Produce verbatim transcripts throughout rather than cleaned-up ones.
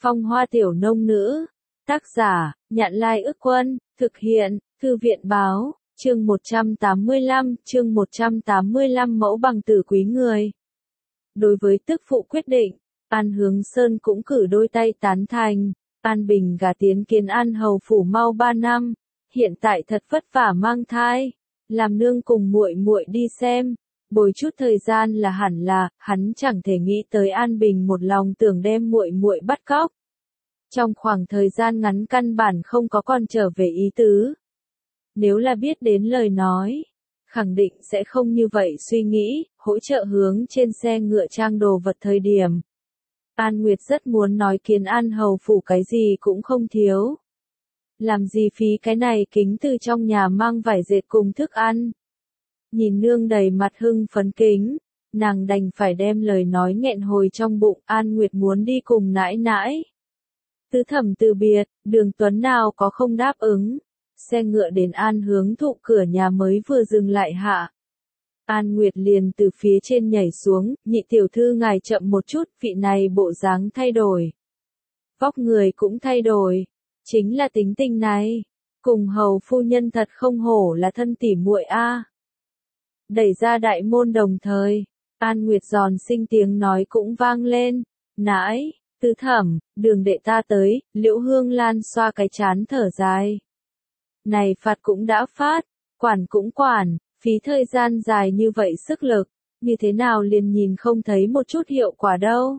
Phong hoa tiểu nông nữ. Tác giả, Nhạn Lai Ức Quân, thực hiện, Thư viện Báo, chương một trăm tám mươi lăm, chương một trăm tám mươi lăm mẫu bằng tử quý người. Đối với tức phụ quyết định, An Hướng Sơn cũng cử đôi tay tán thành, An Bình gả tiến kiến An hầu phủ mau ba năm, hiện tại thật vất vả mang thai, làm nương cùng muội muội đi xem. Bồi chút thời gian là hẳn là, hắn chẳng thể nghĩ tới An Bình một lòng tưởng đem muội muội bắt cóc. Trong khoảng thời gian ngắn căn bản không có còn trở về ý tứ. Nếu là biết đến lời nói, khẳng định sẽ không như vậy suy nghĩ, hỗ trợ hướng trên xe ngựa trang đồ vật thời điểm. An Nguyệt rất muốn nói kiến An hầu phủ cái gì cũng không thiếu. Làm gì phí cái này kính từ trong nhà mang vải dệt cùng thức ăn. Nhìn nương đầy mặt hưng phấn kính, nàng đành phải đem lời nói nghẹn hồi trong bụng. An Nguyệt muốn đi cùng nãi nãi. Tứ thẩm từ biệt, Đường Tuấn nào có không đáp ứng. Xe ngựa đến An Hướng Thụ cửa nhà mới vừa dừng lại hạ. An Nguyệt liền từ phía trên nhảy xuống, nhị tiểu thư ngài chậm một chút, vị này bộ dáng thay đổi. Vóc người cũng thay đổi, chính là tính tình này. Cùng hầu phu nhân thật không hổ là thân tỉ muội a. Đẩy ra đại môn đồng thời, An Nguyệt giòn xinh tiếng nói cũng vang lên. Nãi, tứ thẩm, Đường đệ ta tới. Liễu Hương Lan xoa cái chán thở dài. Này phạt cũng đã phát, quản cũng quản, phí thời gian dài như vậy sức lực, như thế nào liền nhìn không thấy một chút hiệu quả đâu.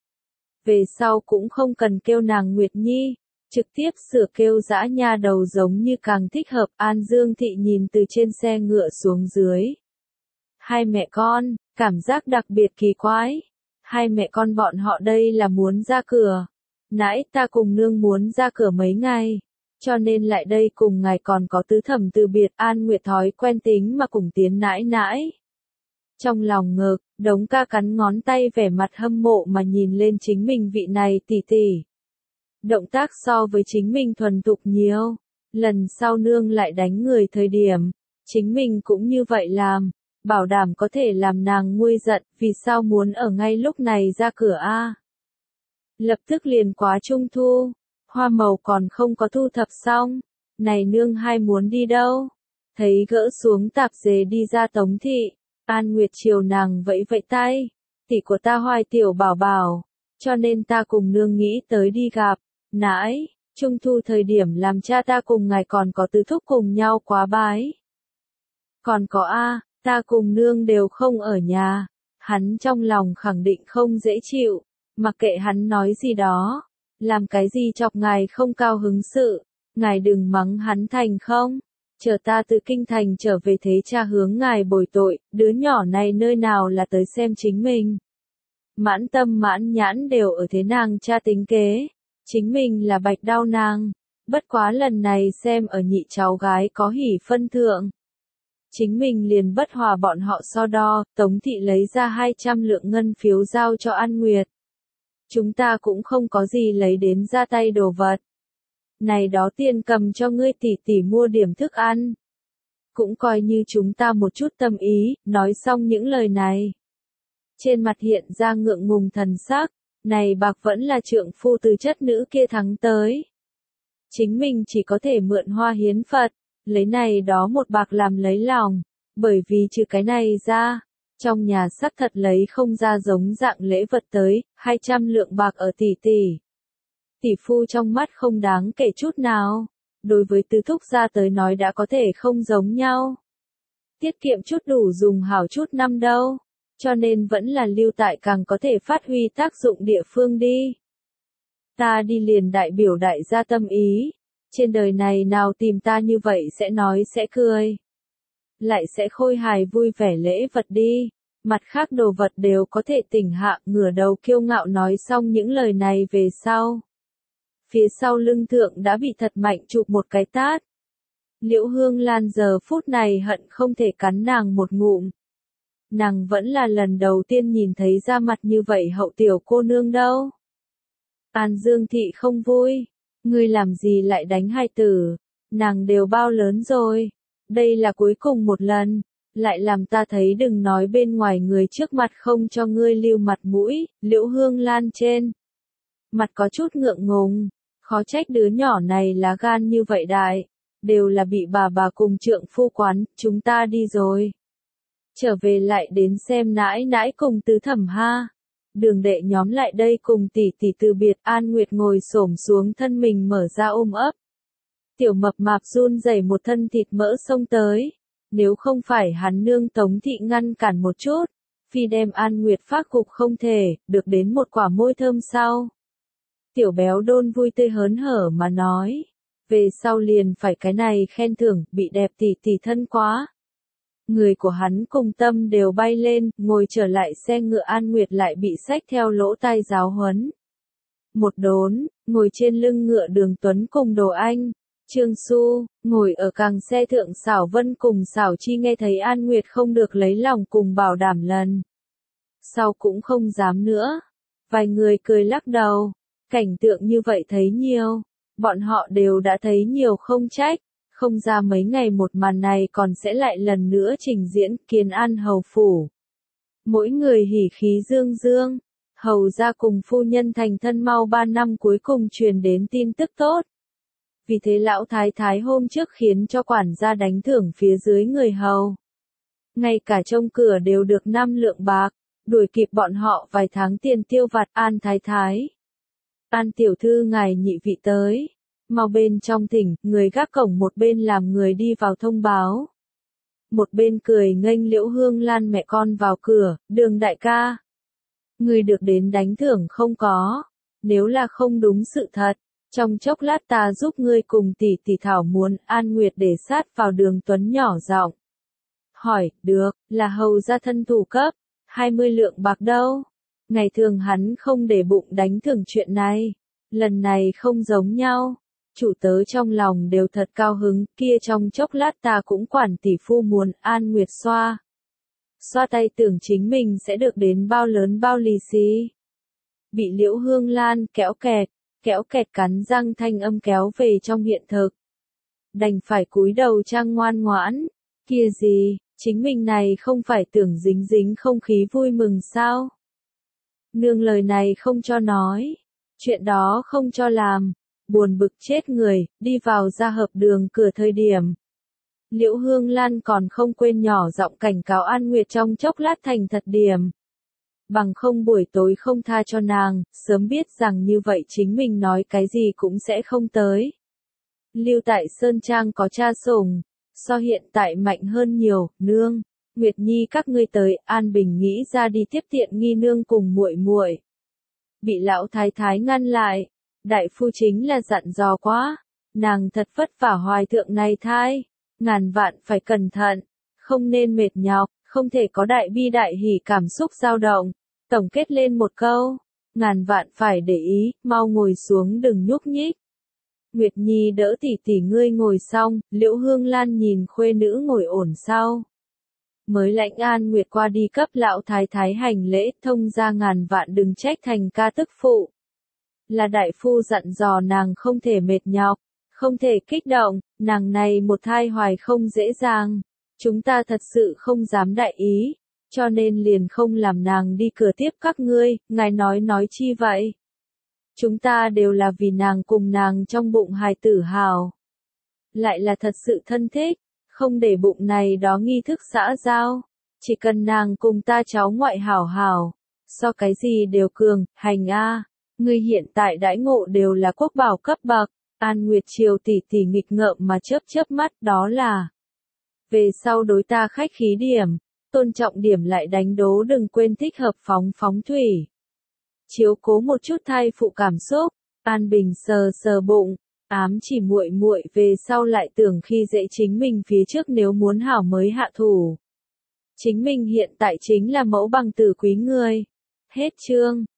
Về sau cũng không cần kêu nàng Nguyệt Nhi, trực tiếp sửa kêu dã nha đầu giống như càng thích hợp. An Dương Thị nhìn từ trên xe ngựa xuống dưới. Hai mẹ con, cảm giác đặc biệt kỳ quái. Hai mẹ con bọn họ đây là muốn ra cửa. Nãy ta cùng nương muốn ra cửa mấy ngày, cho nên lại đây cùng ngài còn có tứ thẩm từ biệt. An Nguyệt thói quen tính mà cùng tiến nãi nãi. Trong lòng ngực, Đống ca cắn ngón tay vẻ mặt hâm mộ mà nhìn lên chính mình vị này tỷ tỷ. Động tác so với chính mình thuần thục nhiều. Lần sau nương lại đánh người thời điểm, chính mình cũng như vậy làm. Bảo đảm có thể làm nàng nguôi giận, vì sao muốn ở ngay lúc này ra cửa a? Lập tức liền quá trung thu, hoa màu còn không có thu thập xong, này nương hai muốn đi đâu? Thấy gỡ xuống tạp dề đi ra Tống thị, An Nguyệt chiều nàng vẫy vẫy tay, tỷ của ta hoài tiểu bảo bảo, cho nên ta cùng nương nghĩ tới đi gặp. Nãi, trung thu thời điểm làm cha ta cùng ngài còn có tứ thúc cùng nhau quá bái. Còn có a, ta cùng nương đều không ở nhà. Hắn trong lòng khẳng định không dễ chịu, mặc kệ hắn nói gì đó, làm cái gì chọc ngài không cao hứng sự, ngài đừng mắng hắn thành không. Chờ ta từ kinh thành trở về thế cha hướng ngài bồi tội, đứa nhỏ này nơi nào là tới xem chính mình. Mãn tâm mãn nhãn đều ở thế nàng cha tính kế, chính mình là bạch đau nàng, bất quá lần này xem ở nhị cháu gái có hỉ phân thượng. Chính mình liền bất hòa bọn họ so đo. Tống thị lấy ra hai trăm lượng ngân phiếu giao cho An Nguyệt. Chúng ta cũng không có gì lấy đến ra tay đồ vật. Này đó tiền cầm cho ngươi tỷ tỷ mua điểm thức ăn. Cũng coi như chúng ta một chút tâm ý. Nói xong những lời này, trên mặt hiện ra ngượng ngùng thần sắc. Này bạc vẫn là trượng phu từ chất nữ kia thắng tới. Chính mình chỉ có thể mượn hoa hiến Phật. Lấy này đó một bạc làm lấy lòng, bởi vì trừ cái này ra, trong nhà xác thật lấy không ra giống dạng lễ vật tới. Hai trăm lượng bạc ở tỷ tỷ. Tỷ phu trong mắt không đáng kể chút nào, đối với tứ thúc gia tới nói đã có thể không giống nhau. Tiết kiệm chút đủ dùng hảo chút năm đâu, cho nên vẫn là lưu tại càng có thể phát huy tác dụng địa phương đi. Ta đi liền đại biểu đại gia tâm ý. Trên đời này nào tìm ta như vậy sẽ nói sẽ cười. Lại sẽ khôi hài vui vẻ lễ vật đi. Mặt khác đồ vật đều có thể tỉnh hạ. Ngửa đầu kiêu ngạo nói xong những lời này về sau. Phía sau lưng thượng đã bị thật mạnh chụp một cái tát. Liễu Hương Lan giờ phút này hận không thể cắn nàng một ngụm. Nàng vẫn là lần đầu tiên nhìn thấy ra mặt như vậy hậu tiểu cô nương đâu. An Dương Thị không vui. Ngươi làm gì lại đánh hai tử, nàng đều bao lớn rồi, đây là cuối cùng một lần, lại làm ta thấy đừng nói bên ngoài người trước mặt không cho ngươi lưu mặt mũi. Liễu Hương Lan trên mặt có chút ngượng ngùng, khó trách đứa nhỏ này lá gan như vậy đại, đều là bị bà bà cùng trượng phu quán, chúng ta đi rồi. Trở về lại đến xem nãi nãi cùng tứ thẩm ha. Đường đệ nhóm lại đây cùng tỷ tỷ từ biệt, An Nguyệt ngồi xổm xuống thân mình mở ra ôm ấp. Tiểu mập mạp run rẩy một thân thịt mỡ xông tới. Nếu không phải hắn nương Tống thị ngăn cản một chút, phi đem An Nguyệt phát cục không thể, được đến một quả môi thơm sau. Tiểu béo đôn vui tươi hớn hở mà nói. Về sau liền phải cái này khen thưởng, bị đẹp tỷ tỷ thân quá. Người của hắn cùng tâm đều bay lên, ngồi trở lại xe ngựa An Nguyệt lại bị xách theo lỗ tai giáo huấn. Một đốn, ngồi trên lưng ngựa Đường Tuấn cùng Đồ Anh, Trương Xu, ngồi ở càng xe thượng Xảo Vân cùng Xảo Chi nghe thấy An Nguyệt không được lấy lòng cùng bảo đảm lần. Sau cũng không dám nữa. Vài người cười lắc đầu, cảnh tượng như vậy thấy nhiều, bọn họ đều đã thấy nhiều không trách. Không ra mấy ngày một màn này còn sẽ lại lần nữa trình diễn Kiến An hầu phủ. Mỗi người hỉ khí dương dương, hầu ra cùng phu nhân thành thân mau ba năm cuối cùng truyền đến tin tức tốt. Vì thế lão thái thái hôm trước khiến cho quản gia đánh thưởng phía dưới người hầu. Ngay cả trông cửa đều được năm lượng bạc, đuổi kịp bọn họ vài tháng tiền tiêu vặt. An thái thái. An tiểu thư ngài nhị vị tới. Mau bên trong thỉnh, người gác cổng một bên làm người đi vào thông báo. Một bên cười nghênh Liễu Hương Lan mẹ con vào cửa, Đường đại ca. Người được đến đánh thưởng không có, nếu là không đúng sự thật, trong chốc lát ta giúp ngươi cùng tỷ tỷ thảo muốn. An Nguyệt để sát vào Đường Tuấn nhỏ giọng. Hỏi, được, là hầu gia thân thủ cấp, hai mươi lượng bạc đâu? Ngày thường hắn không để bụng đánh thưởng chuyện này, lần này không giống nhau. Chủ tớ trong lòng đều thật cao hứng, kia trong chốc lát ta cũng quản tỷ phu muốn. An Nguyệt xoa. Xoa tay tưởng chính mình sẽ được đến bao lớn bao lì xì. Bị Liễu Hương Lan kéo kẹt, kéo kẹt cắn răng thanh âm kéo về trong hiện thực. Đành phải cúi đầu trang ngoan ngoãn, kia gì, chính mình này không phải tưởng dính dính không khí vui mừng sao? Nương lời này không cho nói, chuyện đó không cho làm. Buồn bực chết người, đi vào ra hợp đường cửa thời điểm. Liễu Hương Lan còn không quên nhỏ giọng cảnh cáo An Nguyệt trong chốc lát thành thật điểm. Bằng không buổi tối không tha cho nàng, sớm biết rằng như vậy chính mình nói cái gì cũng sẽ không tới. Lưu tại Sơn Trang có cha sủng, so hiện tại mạnh hơn nhiều. Nương, Nguyệt Nhi các ngươi tới. An Bình nghĩ ra đi tiếp tiện nghi nương cùng muội muội, bị lão thái thái ngăn lại. Đại phu chính là dặn dò quá, nàng thật vất vả hoài thượng này thai, ngàn vạn phải cẩn thận, không nên mệt nhọc, không thể có đại bi đại hỉ cảm xúc dao động. Tổng kết lên một câu, ngàn vạn phải để ý, mau ngồi xuống đừng nhúc nhích. Nguyệt Nhi đỡ tỷ tỷ ngươi ngồi xong, Liễu Hương Lan nhìn khuê nữ ngồi ổn sau. Mới lãnh An Nguyệt qua đi cấp lão thái thái hành lễ, thông ra ngàn vạn đừng trách thành ca tức phụ. Là đại phu dặn dò nàng không thể mệt nhọc, không thể kích động, nàng này một thai hoài không dễ dàng. Chúng ta thật sự không dám đại ý, cho nên liền không làm nàng đi cửa tiếp các ngươi. Ngài nói nói chi vậy? Chúng ta đều là vì nàng cùng nàng trong bụng hài tử hào. Lại là thật sự thân thích, không để bụng này đó nghi thức xã giao. Chỉ cần nàng cùng ta cháu ngoại hảo hảo, so cái gì đều cường, hành a. Ngươi hiện tại đãi ngộ đều là quốc bảo cấp bậc. An Nguyệt Triều tỷ tỷ nghịch ngợm mà chớp chớp mắt, đó là về sau đối ta khách khí điểm, tôn trọng điểm lại đánh đố đừng quên thích hợp phóng phóng thủy. Chiếu cố một chút thai phụ cảm xúc. An Bình sờ sờ bụng, ám chỉ muội muội về sau lại tưởng khi dễ chính mình phía trước nếu muốn hảo mới hạ thủ. Chính mình hiện tại chính là mẫu bằng tử quý người. Hết chương.